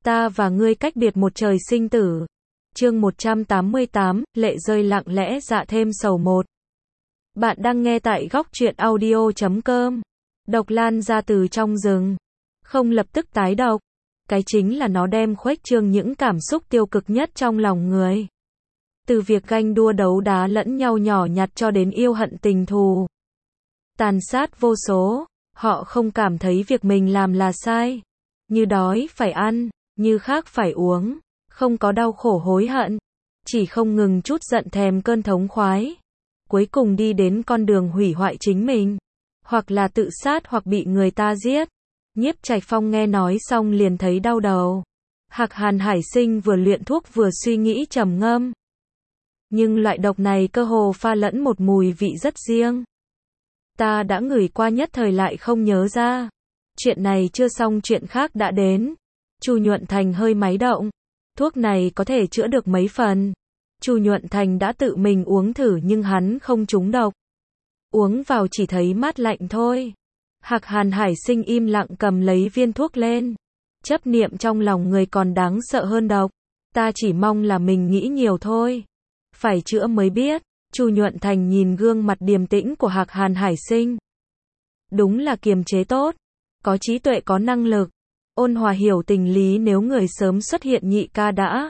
Ta và ngươi cách biệt một trời sinh tử. Chương 188, lệ rơi lặng lẽ dạ thêm sầu một. Bạn đang nghe tại góc truyện audio.com. Độc lan ra từ trong rừng. Không lập tức tái độc. Cái chính là nó đem khuếch trương những cảm xúc tiêu cực nhất trong lòng người. Từ việc ganh đua đấu đá lẫn nhau nhỏ nhặt cho đến yêu hận tình thù. Tàn sát vô số, họ không cảm thấy việc mình làm là sai. Như đói phải ăn, như khát phải uống, không có đau khổ hối hận, chỉ không ngừng trút giận thèm cơn thống khoái. Cuối cùng đi đến con đường hủy hoại chính mình, hoặc là tự sát hoặc bị người ta giết. Nhiếp Trạch Phong nghe nói xong liền thấy đau đầu. Hạc Hàn Hải Sinh vừa luyện thuốc vừa suy nghĩ trầm ngâm. Nhưng loại độc này cơ hồ pha lẫn một mùi vị rất riêng. Ta đã ngửi qua nhất thời lại không nhớ ra. Chuyện này chưa xong chuyện khác đã đến. Chu Nhuận Thành hơi máy động. Thuốc này có thể chữa được mấy phần. Chu Nhuận Thành đã tự mình uống thử nhưng hắn không trúng độc. Uống vào chỉ thấy mát lạnh thôi. Hạc Hàn Hải Sinh im lặng cầm lấy viên thuốc lên. Chấp niệm trong lòng người còn đáng sợ hơn độc. Ta chỉ mong là mình nghĩ nhiều thôi. Phải chữa mới biết. Chu Nhuận Thành nhìn gương mặt điềm tĩnh của Hạc Hàn Hải Sinh. Đúng là kiềm chế tốt. Có trí tuệ có năng lực. Ôn hòa hiểu tình lý nếu người sớm xuất hiện nhị ca đã.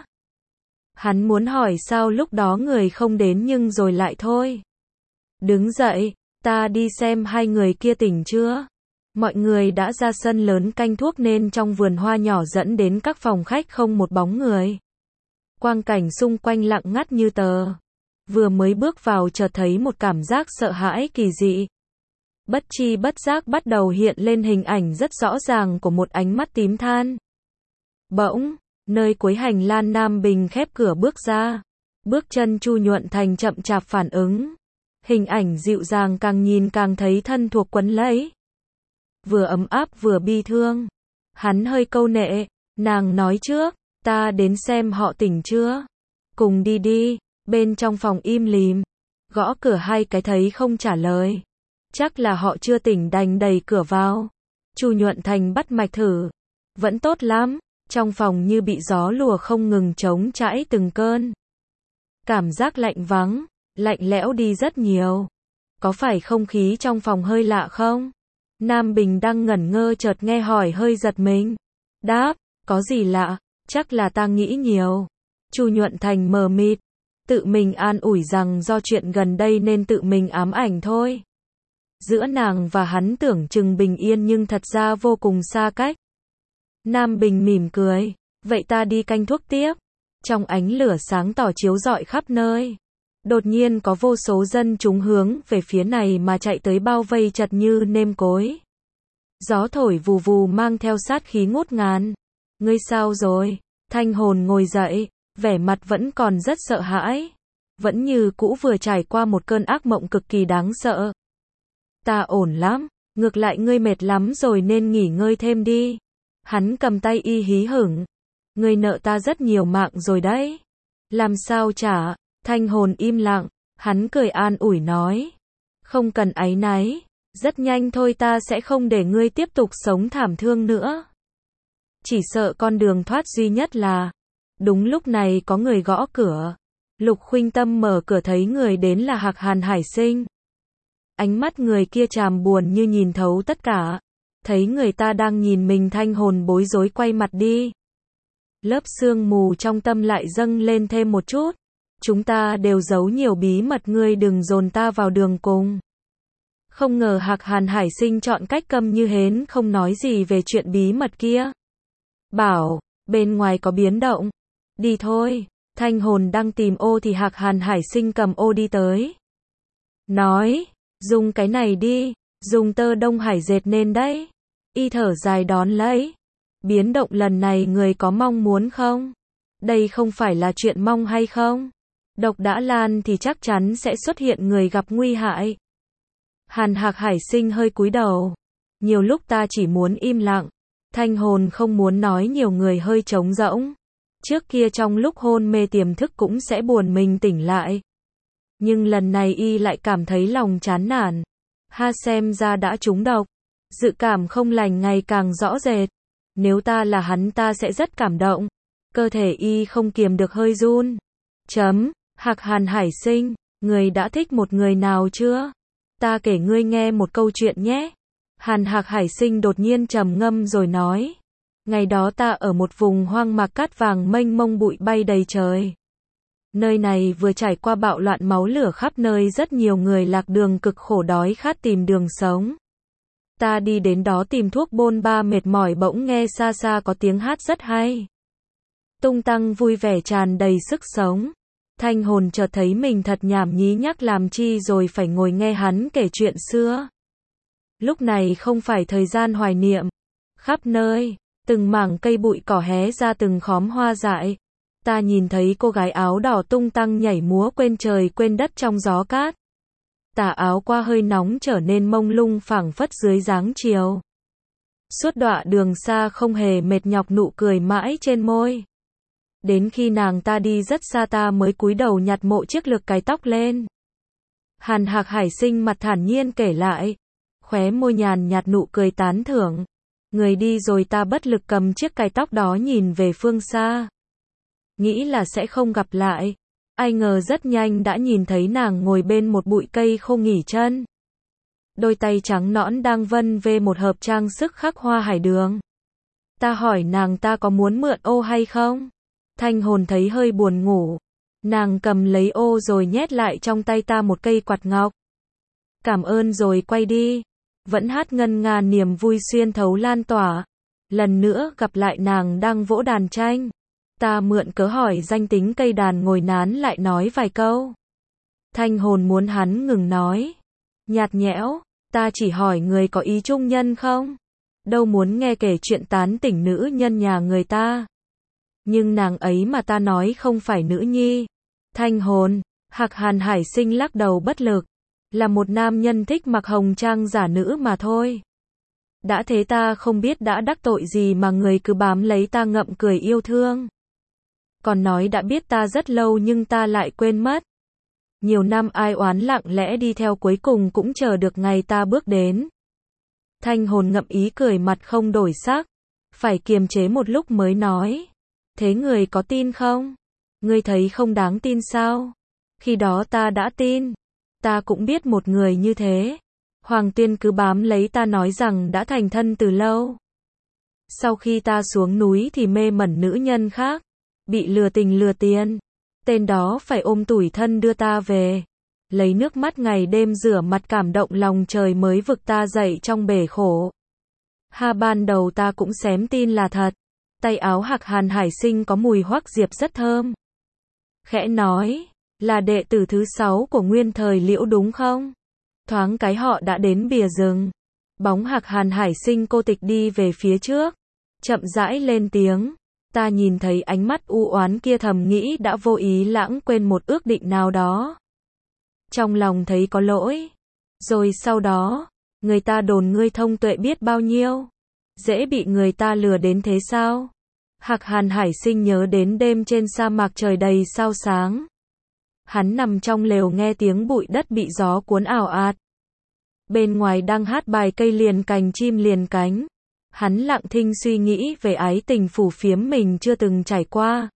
Hắn muốn hỏi sao lúc đó người không đến nhưng rồi lại thôi. Đứng dậy, ta đi xem hai người kia tỉnh chưa. Mọi người đã ra sân lớn canh thuốc nên trong vườn hoa nhỏ dẫn đến các phòng khách không một bóng người. Quang cảnh xung quanh lặng ngắt như tờ. Vừa mới bước vào chợt thấy một cảm giác sợ hãi kỳ dị. Bất chi bất giác bắt đầu hiện lên hình ảnh rất rõ ràng của một ánh mắt tím than. Bỗng, nơi cuối hành lang Nam Bình khép cửa bước ra. Bước chân Chu Nhuận Thành chậm chạp phản ứng. Hình ảnh dịu dàng càng nhìn càng thấy thân thuộc quấn lấy. Vừa ấm áp vừa bi thương. Hắn hơi câu nệ, nàng nói trước, ta đến xem họ tỉnh chưa. Cùng đi đi, bên trong phòng im lìm. Gõ cửa hai cái thấy không trả lời. Chắc là họ chưa tỉnh đành đẩy cửa vào. Chu Nhuận Thành bắt mạch thử. Vẫn tốt lắm, trong phòng như bị gió lùa không ngừng trống chãi từng cơn. Cảm giác lạnh vắng, lạnh lẽo đi rất nhiều. Có phải không khí trong phòng hơi lạ không? Nam Bình đang ngẩn ngơ chợt nghe hỏi hơi giật mình. Đáp, có gì lạ, chắc là ta nghĩ nhiều. Chu Nhuận Thành mờ mịt, tự mình an ủi rằng do chuyện gần đây nên tự mình ám ảnh thôi. Giữa nàng và hắn tưởng chừng bình yên nhưng thật ra vô cùng xa cách. Nam Bình mỉm cười, vậy ta đi canh thuốc tiếp. Trong ánh lửa sáng tỏ chiếu rọi khắp nơi. Đột nhiên có vô số dân chúng hướng về phía này mà chạy tới bao vây chật như nêm cối. Gió thổi vù vù mang theo sát khí ngút ngàn. Ngươi sao rồi? Thanh Hồn ngồi dậy, vẻ mặt vẫn còn rất sợ hãi. Vẫn như cũ vừa trải qua một cơn ác mộng cực kỳ đáng sợ. Ta ổn lắm, ngược lại ngươi mệt lắm rồi nên nghỉ ngơi thêm đi. Hắn cầm tay y hí hửng. Ngươi nợ ta rất nhiều mạng rồi đấy. Làm sao trả? Thanh Hồn im lặng, hắn cười an ủi nói. Không cần áy náy, rất nhanh thôi ta sẽ không để ngươi tiếp tục sống thảm thương nữa. Chỉ sợ con đường thoát duy nhất là. Đúng lúc này có người gõ cửa. Lục Khuynh Tâm mở cửa thấy người đến là Hạc Hàn Hải Sinh. Ánh mắt người kia tràm buồn như nhìn thấu tất cả. Thấy người ta đang nhìn mình Thanh Hồn bối rối quay mặt đi. Lớp sương mù trong tâm lại dâng lên thêm một chút. Chúng ta đều giấu nhiều bí mật ngươi đừng dồn ta vào đường cùng. Không ngờ Hạc Hàn Hải Sinh chọn cách câm như hến không nói gì về chuyện bí mật kia. Bảo, bên ngoài có biến động. Đi thôi. Thanh Hồn đang tìm ô thì Hạc Hàn Hải Sinh cầm ô đi tới. Nói, dùng cái này đi, dùng tơ Đông Hải dệt nên đấy. Y thở dài đón lấy. Biến động lần này người có mong muốn không? Đây không phải là chuyện mong hay không? Độc đã lan thì chắc chắn sẽ xuất hiện người gặp nguy hại. Hạc Hải Sinh hơi cúi đầu. Nhiều lúc ta chỉ muốn im lặng. Thanh Hồn không muốn nói nhiều người hơi trống rỗng. Trước kia trong lúc hôn mê tiềm thức cũng sẽ buồn mình tỉnh lại. Nhưng lần này y lại cảm thấy lòng chán nản. Ha xem ra đã trúng độc. Dự cảm không lành ngày càng rõ rệt. Nếu ta là hắn ta sẽ rất cảm động. Cơ thể y không kiềm được hơi run. Hạc Hàn Hải Sinh, người đã thích một người nào chưa? Ta kể ngươi nghe một câu chuyện nhé. Hạc Hải Sinh đột nhiên trầm ngâm rồi nói. Ngày đó ta ở một vùng hoang mạc cát vàng mênh mông bụi bay đầy trời. Nơi này vừa trải qua bạo loạn máu lửa khắp nơi, rất nhiều người lạc đường cực khổ đói khát tìm đường sống. Ta đi đến đó tìm thuốc bôn ba mệt mỏi, bỗng nghe xa xa có tiếng hát rất hay. Tung tăng vui vẻ tràn đầy sức sống. Thanh hồn chợt thấy mình thật nhảm nhí nhác, làm chi rồi phải ngồi nghe hắn kể chuyện xưa. Lúc này không phải thời gian hoài niệm. Khắp nơi, từng mảng cây bụi cỏ hé ra, từng khóm hoa dại. Ta nhìn thấy cô gái áo đỏ tung tăng nhảy múa quên trời quên đất trong gió cát. Tà áo qua hơi nóng trở nên mông lung phảng phất dưới dáng chiều. Suốt đoạn đường xa không hề mệt nhọc, nụ cười mãi trên môi. Đến khi nàng ta đi rất xa, ta mới cúi đầu nhặt mộ chiếc lược cái tóc lên. Hạc Hải Sinh mặt thản nhiên kể lại, khóe môi nhàn nhạt nụ cười tán thưởng. Người đi rồi, ta bất lực cầm chiếc cài tóc đó nhìn về phương xa. Nghĩ là sẽ không gặp lại. Ai ngờ rất nhanh đã nhìn thấy nàng ngồi bên một bụi cây khô nghỉ chân. Đôi tay trắng nõn đang vân vê một hộp trang sức khắc hoa hải đường. Ta hỏi nàng ta có muốn mượn ô hay không? Thanh hồn thấy hơi buồn ngủ. Nàng cầm lấy ô rồi nhét lại trong tay ta một cây quạt ngọc. Cảm ơn rồi quay đi. Vẫn hát ngân nga, niềm vui xuyên thấu lan tỏa. Lần nữa gặp lại nàng đang vỗ đàn tranh. Ta mượn cớ hỏi danh tính cây đàn, ngồi nán lại nói vài câu. Thanh hồn muốn hắn ngừng nói. Nhạt nhẽo, ta chỉ hỏi người có ý trung nhân không? Đâu muốn nghe kể chuyện tán tỉnh nữ nhân nhà người ta. Nhưng nàng ấy mà ta nói không phải nữ nhi. Thanh hồn, Hạc Hàn Hải Sinh lắc đầu bất lực. Là một nam nhân thích mặc hồng trang giả nữ mà thôi. Đã thế ta không biết đã đắc tội gì mà người cứ bám lấy ta ngậm cười yêu thương. Còn nói đã biết ta rất lâu nhưng ta lại quên mất. Nhiều năm ai oán lặng lẽ đi theo, cuối cùng cũng chờ được ngày ta bước đến. Thanh hồn ngậm ý cười, mặt không đổi sắc. Phải kiềm chế một lúc mới nói. Thế người có tin không? Ngươi thấy không đáng tin sao? Khi đó ta đã tin. Ta cũng biết một người như thế. Hoàng Tuyên cứ bám lấy ta nói rằng đã thành thân từ lâu. Sau khi ta xuống núi thì mê mẩn nữ nhân khác. Bị lừa tình lừa tiền. Tên đó phải ôm tủi thân đưa ta về. Lấy nước mắt ngày đêm rửa mặt, cảm động lòng trời mới vực ta dậy trong bể khổ. Ban đầu ta cũng xém tin là thật. Tay áo Hạc Hàn Hải Sinh có mùi hoắc diệp rất thơm. Khẽ nói, là đệ tử thứ 6 của nguyên thời Liễu đúng không? Thoáng cái họ đã đến bìa rừng. Bóng Hạc Hàn Hải Sinh cô tịch đi về phía trước. Chậm rãi lên tiếng. Ta nhìn thấy ánh mắt u oán kia, thầm nghĩ đã vô ý lãng quên một ước định nào đó. Trong lòng thấy có lỗi. Rồi sau đó, người ta đồn ngươi thông tuệ biết bao nhiêu. Dễ bị người ta lừa đến thế sao? Hạc Hàn Hải Sinh nhớ đến đêm trên sa mạc trời đầy sao sáng. Hắn nằm trong lều nghe tiếng bụi đất bị gió cuốn ảo ạt. Bên ngoài đang hát bài cây liền cành chim liền cánh. Hắn lặng thinh suy nghĩ về ái tình phù phiếm mình chưa từng trải qua.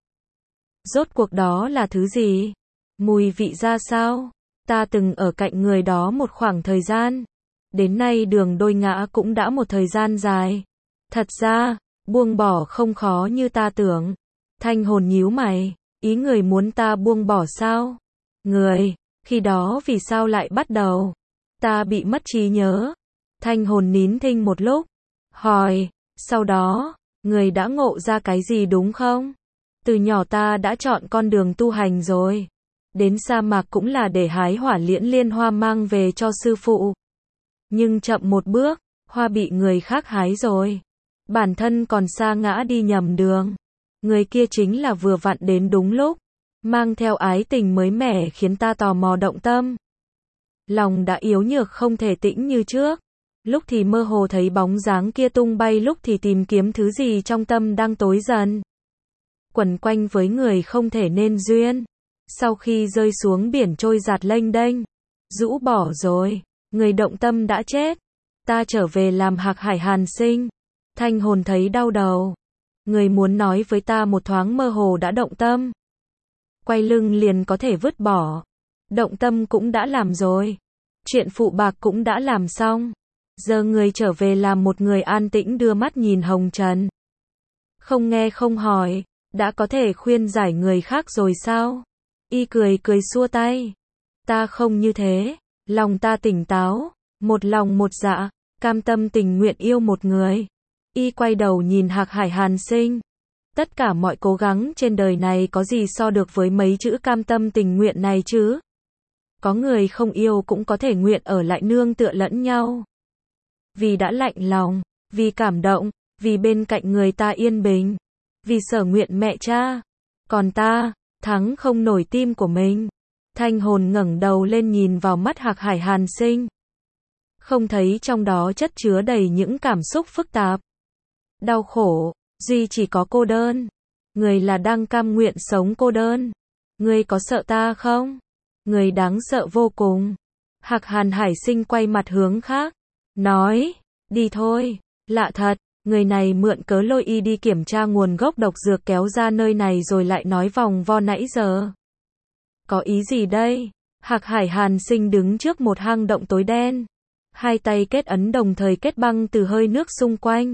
Rốt cuộc đó là thứ gì? Mùi vị ra sao? Ta từng ở cạnh người đó một khoảng thời gian. Đến nay đường đôi ngã cũng đã một thời gian dài. Thật ra, buông bỏ không khó như ta tưởng. Thanh hồn nhíu mày. Ý người muốn ta buông bỏ sao? Người, khi đó vì sao lại bắt đầu? Ta bị mất trí nhớ. Thanh hồn nín thinh một lúc. Hỏi, sau đó, người đã ngộ ra cái gì đúng không? Từ nhỏ ta đã chọn con đường tu hành rồi. Đến sa mạc cũng là để hái hỏa liễn liên hoa mang về cho sư phụ. Nhưng chậm một bước, hoa bị người khác hái rồi. Bản thân còn sa ngã đi nhầm đường. Người kia chính là vừa vặn đến đúng lúc. Mang theo ái tình mới mẻ khiến ta tò mò động tâm. Lòng đã yếu nhược không thể tĩnh như trước. Lúc thì mơ hồ thấy bóng dáng kia tung bay, lúc thì tìm kiếm thứ gì trong tâm đang tối dần. Quẩn quanh với người không thể nên duyên. Sau khi rơi xuống biển trôi giạt lênh đênh. Rũ bỏ rồi. Người động tâm đã chết. Ta trở về làm Hạc Hải Hàn Sinh. Thanh hồn thấy đau đầu. Người muốn nói với ta một thoáng mơ hồ đã động tâm. Quay lưng liền có thể vứt bỏ. Động tâm cũng đã làm rồi. Chuyện phụ bạc cũng đã làm xong. Giờ người trở về làm một người an tĩnh đưa mắt nhìn hồng trần. Không nghe không hỏi, đã có thể khuyên giải người khác rồi sao? Y cười cười xua tay. Ta không như thế, lòng ta tỉnh táo, một lòng một dạ, cam tâm tình nguyện yêu một người. Y quay đầu nhìn Hạc Hải Hàn Sinh. Tất cả mọi cố gắng trên đời này có gì so được với mấy chữ cam tâm tình nguyện này chứ? Có người không yêu cũng có thể nguyện ở lại nương tựa lẫn nhau. Vì đã lạnh lòng, vì cảm động, vì bên cạnh người ta yên bình, vì sở nguyện mẹ cha. Còn ta, thắng không nổi tim của mình. Thanh hồn ngẩng đầu lên nhìn vào mắt Hạc Hải Hàn Sinh. Không thấy trong đó chất chứa đầy những cảm xúc phức tạp. Đau khổ, duy chỉ có cô đơn. Người là đang cam nguyện sống cô đơn. Người có sợ ta không? Người đáng sợ vô cùng. Hạc Hàn Hải Sinh quay mặt hướng khác. Nói, đi thôi, lạ thật, người này mượn cớ lôi y đi kiểm tra nguồn gốc độc dược kéo ra nơi này rồi lại nói vòng vo nãy giờ. Có ý gì đây? Hạc Hải Hàn Sinh đứng trước một hang động tối đen. Hai tay kết ấn đồng thời kết băng từ hơi nước xung quanh.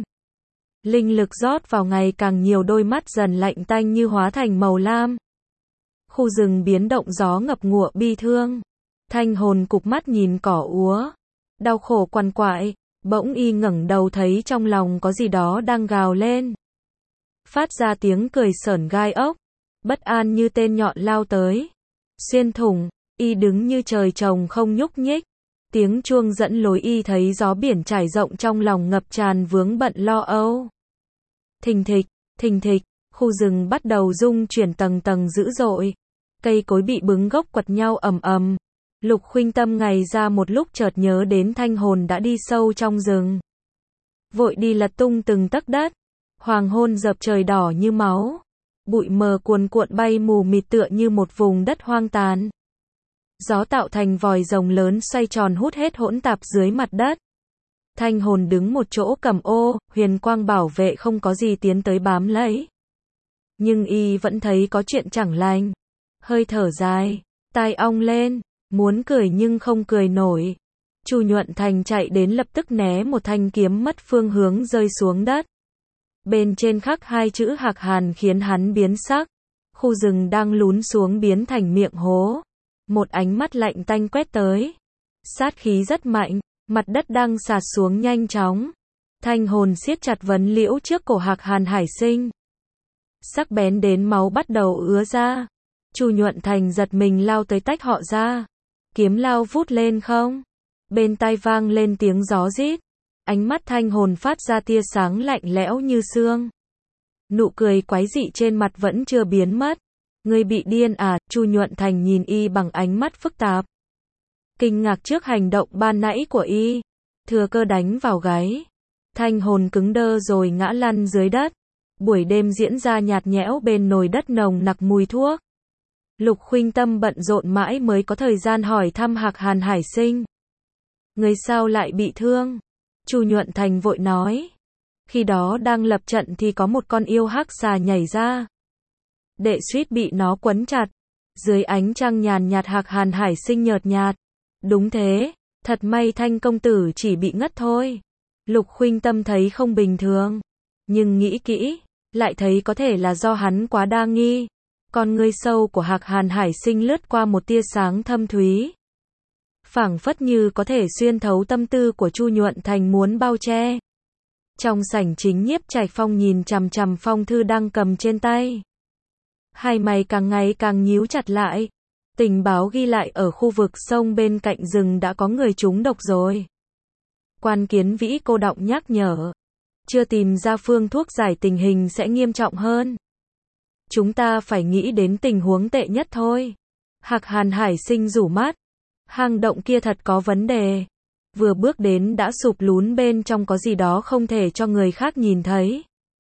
Linh lực rót vào ngày càng nhiều, đôi mắt dần lạnh tanh như hóa thành màu lam. Khu rừng biến động, gió ngập ngụa bi thương. Thanh hồn cụp mắt nhìn cỏ úa. Đau khổ quằn quại, bỗng y ngẩng đầu thấy trong lòng có gì đó đang gào lên. Phát ra tiếng cười sởn gai ốc. Bất an như tên nhọn lao tới. Xuyên thủng, y đứng như trời trồng không nhúc nhích. Tiếng chuông dẫn lối y thấy gió biển trải rộng, trong lòng ngập tràn vướng bận lo âu. Thình thịch, khu rừng bắt đầu rung chuyển tầng tầng dữ dội. Cây cối bị bứng gốc quật nhau ầm ầm. Lục Khuynh Tâm ngày ra một lúc chợt nhớ đến thanh hồn đã đi sâu trong rừng. Vội đi lật tung từng tấc đất. Hoàng hôn dập trời đỏ như máu. Bụi mờ cuồn cuộn bay mù mịt tựa như một vùng đất hoang tàn. Gió tạo thành vòi rồng lớn xoay tròn hút hết hỗn tạp dưới mặt đất. Thanh hồn đứng một chỗ cầm ô, huyền quang bảo vệ không có gì tiến tới bám lấy. Nhưng y vẫn thấy có chuyện chẳng lành. Hơi thở dài, tai ong lên, muốn cười nhưng không cười nổi. Chu Nhuận Thành chạy đến lập tức né một thanh kiếm mất phương hướng rơi xuống đất. Bên trên khắc hai chữ Hạc Hàn khiến hắn biến sắc. Khu rừng đang lún xuống biến thành miệng hố. Một ánh mắt lạnh tanh quét tới. Sát khí rất mạnh, mặt đất đang sạt xuống nhanh chóng. Thanh hồn siết chặt vấn liễu trước cổ Hạc Hàn Hải Sinh. Sắc bén đến máu bắt đầu ứa ra. Chu Nhuận Thành giật mình lao tới tách họ ra. Kiếm lao vút lên không. Bên tai vang lên tiếng gió rít. Ánh mắt thanh hồn phát ra tia sáng lạnh lẽo như xương. Nụ cười quái dị trên mặt vẫn chưa biến mất. Ngươi bị điên à? Chu Nhuận Thành nhìn y bằng ánh mắt phức tạp. Kinh ngạc trước hành động ban nãy của y. Thừa cơ đánh vào gáy. Thanh hồn cứng đơ rồi ngã lăn dưới đất. Buổi đêm diễn ra nhạt nhẽo bên nồi đất nồng nặc mùi thuốc. Lục Khuynh Tâm bận rộn mãi mới có thời gian hỏi thăm Hạc Hàn Hải Sinh. Người sao lại bị thương? Chu Nhuận Thành vội nói. Khi đó đang lập trận thì có một con yêu hắc xà nhảy ra. Đệ suýt bị nó quấn chặt. Dưới ánh trăng nhàn nhạt Hạc Hàn Hải Sinh nhợt nhạt. Đúng thế, thật may Thanh công tử chỉ bị ngất thôi. Lục Khuynh Tâm thấy không bình thường. Nhưng nghĩ kỹ, lại thấy có thể là do hắn quá đa nghi. Con ngươi sâu của Hạc Hàn Hải Sinh lướt qua một tia sáng thâm thúy. Phảng phất như có thể xuyên thấu tâm tư của Chu Nhuận Thành muốn bao che. Trong sảnh chính, Nhiếp Trạch Phong nhìn chằm chằm phong thư đang cầm trên tay. Hai mày càng ngày càng nhíu chặt lại. Tình báo ghi lại ở khu vực sông bên cạnh rừng đã có người trúng độc rồi. Quan Kiến Vĩ cô đọng nhắc nhở. Chưa tìm ra phương thuốc giải tình hình sẽ nghiêm trọng hơn. Chúng ta phải nghĩ đến tình huống tệ nhất thôi. Hạc Hàn Hải Sinh rủ mắt. Hang động kia thật có vấn đề. Vừa bước đến đã sụp lún, bên trong có gì đó không thể cho người khác nhìn thấy.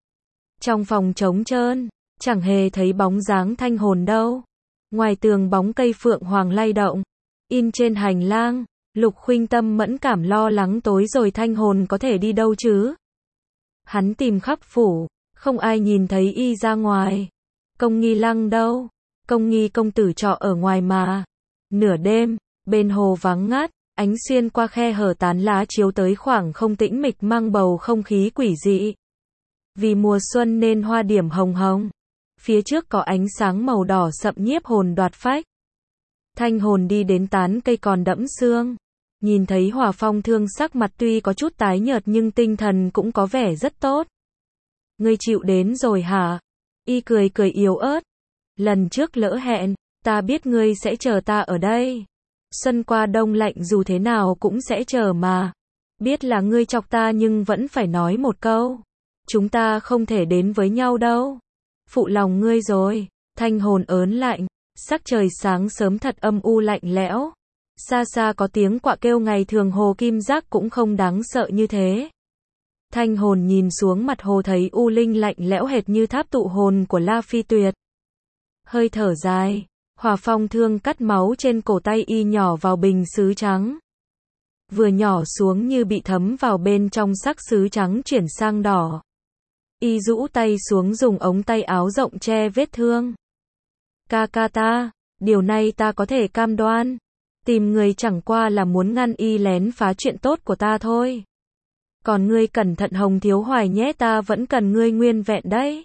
Trong phòng trống trơn, chẳng hề thấy bóng dáng thanh hồn đâu. Ngoài tường bóng cây phượng hoàng lay động. In trên hành lang. Lục Khuynh Tâm mẫn cảm lo lắng tối rồi thanh hồn có thể đi đâu chứ? Hắn tìm khắp phủ, không ai nhìn thấy y ra ngoài. Công Nghi Lăng đâu? Công Nghi công tử trọ ở ngoài mà. Nửa đêm, bên hồ vắng ngát, ánh xuyên qua khe hở tán lá chiếu tới khoảng không tĩnh mịch mang bầu không khí quỷ dị. Vì mùa xuân nên hoa điểm hồng hồng. Phía trước có ánh sáng màu đỏ sậm nhiếp hồn đoạt phách. Thanh hồn đi đến tán cây còn đẫm sương. Nhìn thấy Hỏa Phong Thương sắc mặt tuy có chút tái nhợt nhưng tinh thần cũng có vẻ rất tốt. Ngươi chịu đến rồi hả? Y cười cười yếu ớt. Lần trước lỡ hẹn, ta biết ngươi sẽ chờ ta ở đây. Xuân qua đông lạnh dù thế nào cũng sẽ chờ mà. Biết là ngươi chọc ta nhưng vẫn phải nói một câu. Chúng ta không thể đến với nhau đâu. Phụ lòng ngươi rồi. Thanh hồn ớn lạnh. Sắc trời sáng sớm thật âm u lạnh lẽo. Xa xa có tiếng quạ kêu, ngày thường hồ kim giác cũng không đáng sợ như thế. Thanh hồn nhìn xuống mặt hồ thấy u linh lạnh lẽo hệt như tháp tụ hồn của La Phi Tuyệt. Hơi thở dài, Hỏa Phong Thương cắt máu trên cổ tay y nhỏ vào bình sứ trắng. Vừa nhỏ xuống như bị thấm vào bên trong, sắc sứ trắng chuyển sang đỏ. Y rũ tay xuống dùng ống tay áo rộng che vết thương. Ca ca ta, điều này ta có thể cam đoan. Tìm người chẳng qua là muốn ngăn y lén phá chuyện tốt của ta thôi. Còn ngươi cẩn thận Hồng Thiếu Hoài nhé, ta vẫn cần ngươi nguyên vẹn đấy.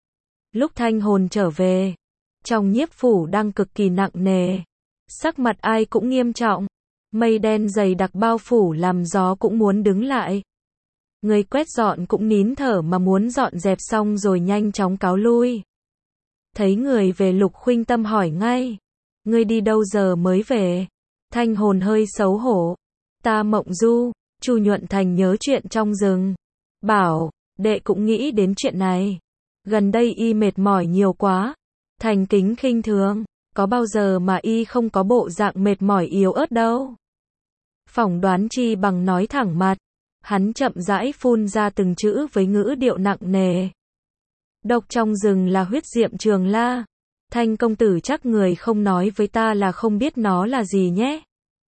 Lúc thanh hồn trở về, trong nhiếp phủ đang cực kỳ nặng nề. Sắc mặt ai cũng nghiêm trọng. Mây đen dày đặc bao phủ làm gió cũng muốn đứng lại. Người quét dọn cũng nín thở mà muốn dọn dẹp xong rồi nhanh chóng cáo lui. Thấy người về, Lục Khuynh Tâm hỏi ngay. Ngươi đi đâu giờ mới về? Thanh hồn hơi xấu hổ. Ta mộng du. Chu Nhuận Thành nhớ chuyện trong rừng. Bảo, đệ cũng nghĩ đến chuyện này. Gần đây y mệt mỏi nhiều quá. Thành Kính khinh thường. Có bao giờ mà y không có bộ dạng mệt mỏi yếu ớt đâu. Phỏng đoán chi bằng nói thẳng mặt. Hắn chậm rãi phun ra từng chữ với ngữ điệu nặng nề. Độc trong rừng là huyết diệm trường la. Thanh công tử chắc người không nói với ta là không biết nó là gì nhé.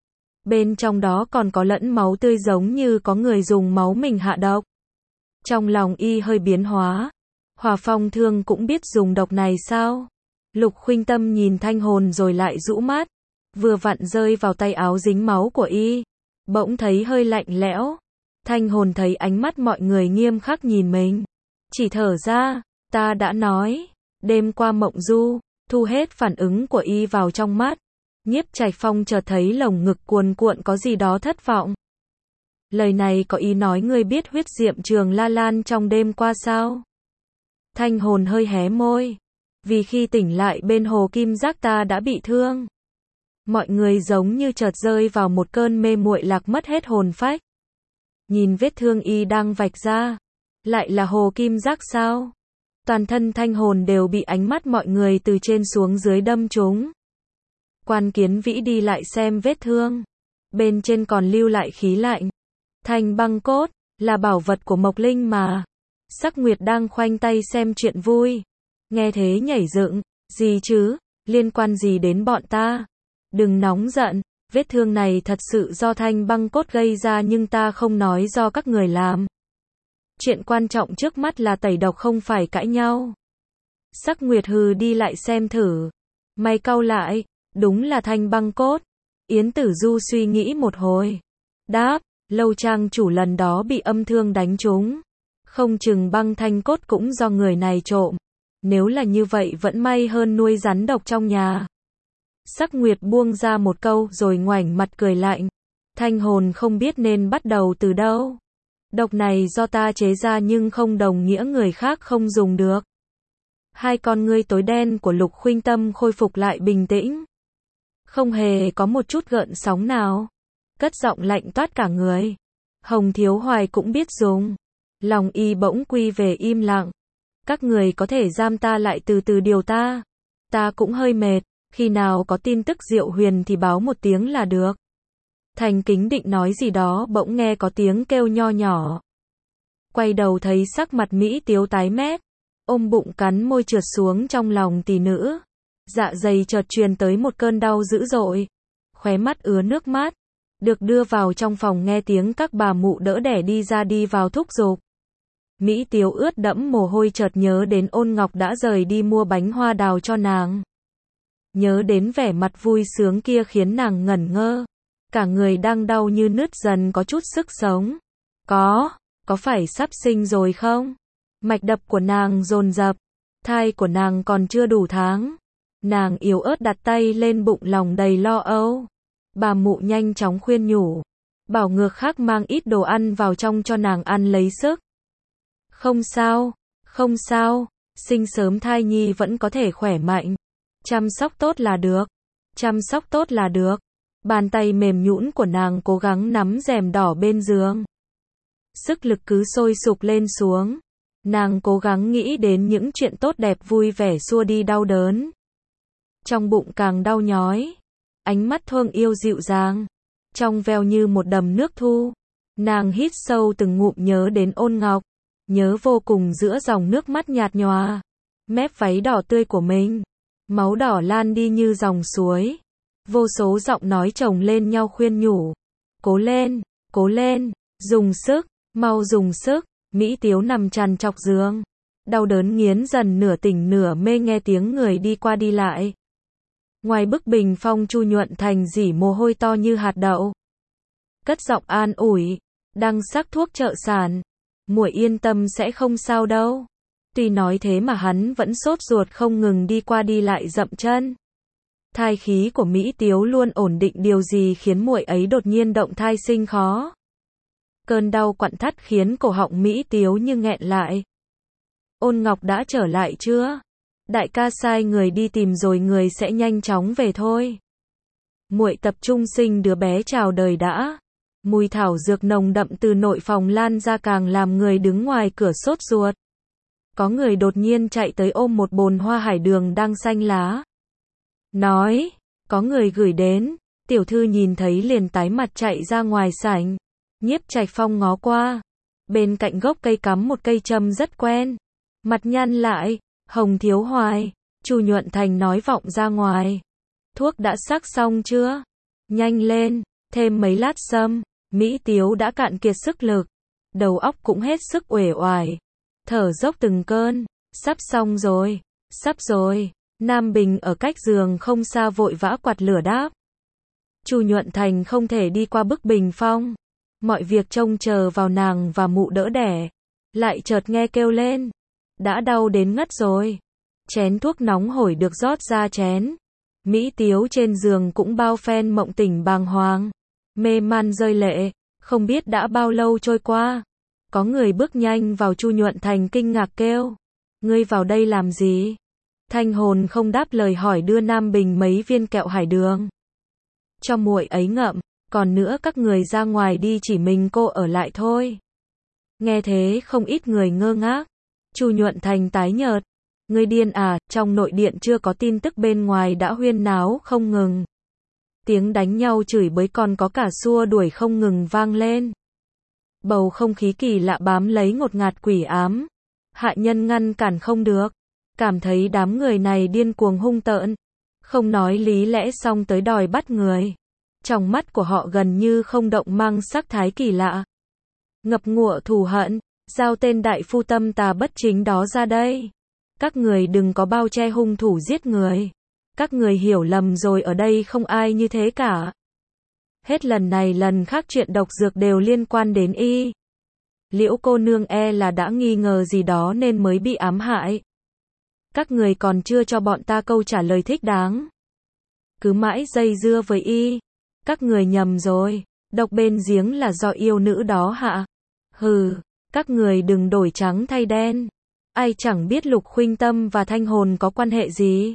Bên trong đó còn có lẫn máu tươi, giống như có người dùng máu mình hạ độc. Trong lòng y hơi biến hóa. Hỏa Phong Thương cũng biết dùng độc này sao? Lục Khuynh Tâm nhìn thanh hồn rồi lại rũ mắt. Vừa vặn rơi vào tay áo dính máu của y. Bỗng thấy hơi lạnh lẽo. Thanh hồn thấy ánh mắt mọi người nghiêm khắc nhìn mình. Chỉ thở ra, ta đã nói. Đêm qua mộng du, thu hết phản ứng của y vào trong mắt. Nhiếp Trạch Phong chợt thấy lồng ngực cuồn cuộn, có gì đó thất vọng. Lời này có ý nói ngươi biết huyết diệm trường la lan trong đêm qua sao? Thanh hồn hơi hé môi. Vì khi tỉnh lại bên hồ kim giác ta đã bị thương. Mọi người giống như chợt rơi vào một cơn mê muội, lạc mất hết hồn phách. Nhìn vết thương y đang vạch ra. Lại là hồ kim giác sao? Toàn thân thanh hồn đều bị ánh mắt mọi người từ trên xuống dưới đâm trúng. Quan Kiến Vĩ đi lại xem vết thương. Bên trên còn lưu lại khí lạnh. Thanh băng cốt, là bảo vật của Mộc Linh mà. Sắc Nguyệt đang khoanh tay xem chuyện vui. Nghe thế nhảy dựng. Gì chứ? Liên quan gì đến bọn ta? Đừng nóng giận. Vết thương này thật sự do thanh băng cốt gây ra, nhưng ta không nói do các người làm. Chuyện quan trọng trước mắt là tẩy độc, không phải cãi nhau. Sắc Nguyệt hừ đi lại xem thử. Mày cau lại. Đúng là thanh băng cốt. Yến Tử Du suy nghĩ một hồi. Đáp, Lâu Trang chủ lần đó bị âm thương đánh trúng. Không chừng băng thanh cốt cũng do người này trộm. Nếu là như vậy vẫn may hơn nuôi rắn độc trong nhà. Sắc Nguyệt buông ra một câu rồi ngoảnh mặt cười lạnh. Thanh hồn không biết nên bắt đầu từ đâu. Độc này do ta chế ra nhưng không đồng nghĩa người khác không dùng được. Hai con ngươi tối đen của Lục Khuynh Tâm khôi phục lại bình tĩnh. Không hề có một chút gợn sóng nào. Cất giọng lạnh toát cả người. Hồng Thiếu Hoài cũng biết dùng. Lòng y bỗng quy về im lặng. Các người có thể giam ta lại từ từ điều ta. Ta cũng hơi mệt. Khi nào có tin tức Diệu Huyền thì báo một tiếng là được. Thành Kính định nói gì đó, bỗng nghe có tiếng kêu nho nhỏ. Quay đầu thấy sắc mặt Mỹ Tiếu tái mét. Ôm bụng cắn môi trượt xuống trong lòng tỷ nữ. Dạ dày chợt truyền tới một cơn đau dữ dội. Khóe mắt ứa nước mắt. Được đưa vào trong phòng, nghe tiếng các bà mụ đỡ đẻ đi ra đi vào thúc giục. Mỹ Tiếu ướt đẫm mồ hôi chợt nhớ đến Ôn Ngọc đã rời đi mua bánh hoa đào cho nàng. Nhớ đến vẻ mặt vui sướng kia khiến nàng ngẩn ngơ. Cả người đang đau như nứt dần có chút sức sống. Có phải sắp sinh rồi không? Mạch đập của nàng dồn dập. Thai của nàng còn chưa đủ tháng. Nàng yếu ớt đặt tay lên bụng lòng đầy lo âu. Bà mụ nhanh chóng khuyên nhủ. Bảo ngược khác mang ít đồ ăn vào trong cho nàng ăn lấy sức. Không sao, sinh sớm thai nhi vẫn có thể khỏe mạnh. Chăm sóc tốt là được. Bàn tay mềm nhũn của nàng cố gắng nắm rèm đỏ bên giường. Sức lực cứ sôi sục lên xuống. Nàng cố gắng nghĩ đến những chuyện tốt đẹp vui vẻ xua đi đau đớn. Trong bụng càng đau nhói. Ánh mắt thương yêu dịu dàng. Trong veo như một đầm nước thu. Nàng hít sâu từng ngụm nhớ đến Ôn Ngọc. Nhớ vô cùng giữa dòng nước mắt nhạt nhòa. Mép váy đỏ tươi của mình. Máu đỏ lan đi như dòng suối. Vô số giọng nói chồng lên nhau khuyên nhủ. Cố lên, dùng sức, mau dùng sức. Mỹ Tiếu nằm trằn trọc giường. Đau đớn nghiến dần nửa tỉnh nửa mê nghe tiếng người đi qua đi lại. Ngoài bức bình phong Chu Nhuận Thành rỉ mồ hôi to như hạt đậu. Cất giọng an ủi. Đang sắc thuốc trợ sản. Muội yên tâm sẽ không sao đâu. Tuy nói thế mà hắn vẫn sốt ruột không ngừng đi qua đi lại dậm chân. Thai khí của Mỹ Tiếu luôn ổn định, điều gì khiến muội ấy đột nhiên động thai sinh khó. Cơn đau quặn thắt khiến cổ họng Mỹ Tiếu như nghẹn lại. Ôn Ngọc đã trở lại chưa? Đại ca sai người đi tìm rồi, người sẽ nhanh chóng về thôi. Muội tập trung sinh đứa bé chào đời đã. Mùi thảo dược nồng đậm từ nội phòng lan ra càng làm người đứng ngoài cửa sốt ruột. Có người đột nhiên chạy tới ôm một bồn hoa hải đường đang xanh lá. Nói, có người gửi đến. Tiểu thư nhìn thấy liền tái mặt chạy ra ngoài sảnh. Nhiếp Trạch Phong ngó qua. Bên cạnh gốc cây cắm một cây châm rất quen. Mặt nhăn lại. Hồng Thiếu Hoài. Chu Nhuận Thành nói vọng ra ngoài. Thuốc đã sắc xong chưa? Nhanh lên, thêm mấy lát xâm. Mỹ Tiếu đã cạn kiệt sức lực. Đầu óc cũng hết sức uể oải. Thở dốc từng cơn. Sắp xong rồi. Sắp rồi. Nam Bình ở cách giường không xa vội vã quạt lửa đáp. Chu Nhuận Thành không thể đi qua bức bình phong. Mọi việc trông chờ vào nàng và mụ đỡ đẻ. Lại chợt nghe kêu lên. Đã đau đến ngất rồi. Chén thuốc nóng hổi được rót ra chén. Mỹ Tiếu trên giường cũng bao phen mộng tỉnh bàng hoàng. Mê man rơi lệ. Không biết đã bao lâu trôi qua. Có người bước nhanh vào. Chu Nhuận Thành kinh ngạc kêu. Ngươi vào đây làm gì? Thanh Hồn không đáp lời hỏi, đưa Nam Bình mấy viên kẹo hải đường. Cho muội ấy ngậm. Còn nữa các người ra ngoài đi, chỉ mình cô ở lại thôi. Nghe thế không ít người ngơ ngác. Chu Nhuận Thành tái nhợt. Ngươi điên à? Trong nội điện chưa có tin tức, bên ngoài đã huyên náo không ngừng. Tiếng đánh nhau chửi bới còn có cả xua đuổi không ngừng vang lên. Bầu không khí kỳ lạ bám lấy ngột ngạt quỷ ám. Hạ nhân ngăn cản không được. Cảm thấy đám người này điên cuồng hung tợn. Không nói lý lẽ xong tới đòi bắt người. Trong mắt của họ gần như không động, mang sắc thái kỳ lạ. Ngập ngụa thù hận. Giao tên đại phu tâm tà bất chính đó ra đây. Các người đừng có bao che hung thủ giết người. Các người hiểu lầm rồi, ở đây không ai như thế cả. Hết lần này lần khác chuyện độc dược đều liên quan đến y. Liễu cô nương e là đã nghi ngờ gì đó nên mới bị ám hại. Các người còn chưa cho bọn ta câu trả lời thích đáng. Cứ mãi dây dưa với y. Các người nhầm rồi. Độc bên giếng là do yêu nữ đó hạ. Hừ, các người đừng đổi trắng thay đen. Ai chẳng biết Lục Khuynh Tâm và Thanh Hồn có quan hệ gì.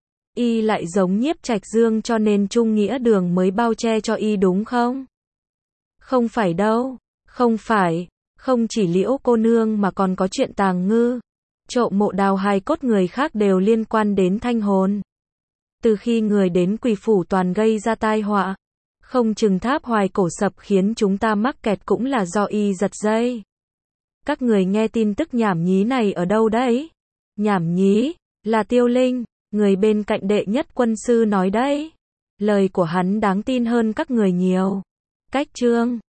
Y lại giống Nhiếp Trạch Dương cho nên Trung Nghĩa Đường mới bao che cho y đúng không? Không phải đâu. Không phải. Không chỉ Liễu cô nương mà còn có chuyện Tàng Ngư, trộm mộ đào hài cốt người khác đều liên quan đến Thanh Hồn. Từ khi người đến Quỷ Phủ toàn gây ra tai họa. Không chừng tháp Hoài Cổ sập khiến chúng ta mắc kẹt cũng là do y giật dây. Các người nghe tin tức nhảm nhí này ở đâu đấy? Nhảm nhí? Là Tiêu Linh, người bên cạnh đệ nhất quân sư nói đấy. Lời của hắn đáng tin hơn các người nhiều. Cách chương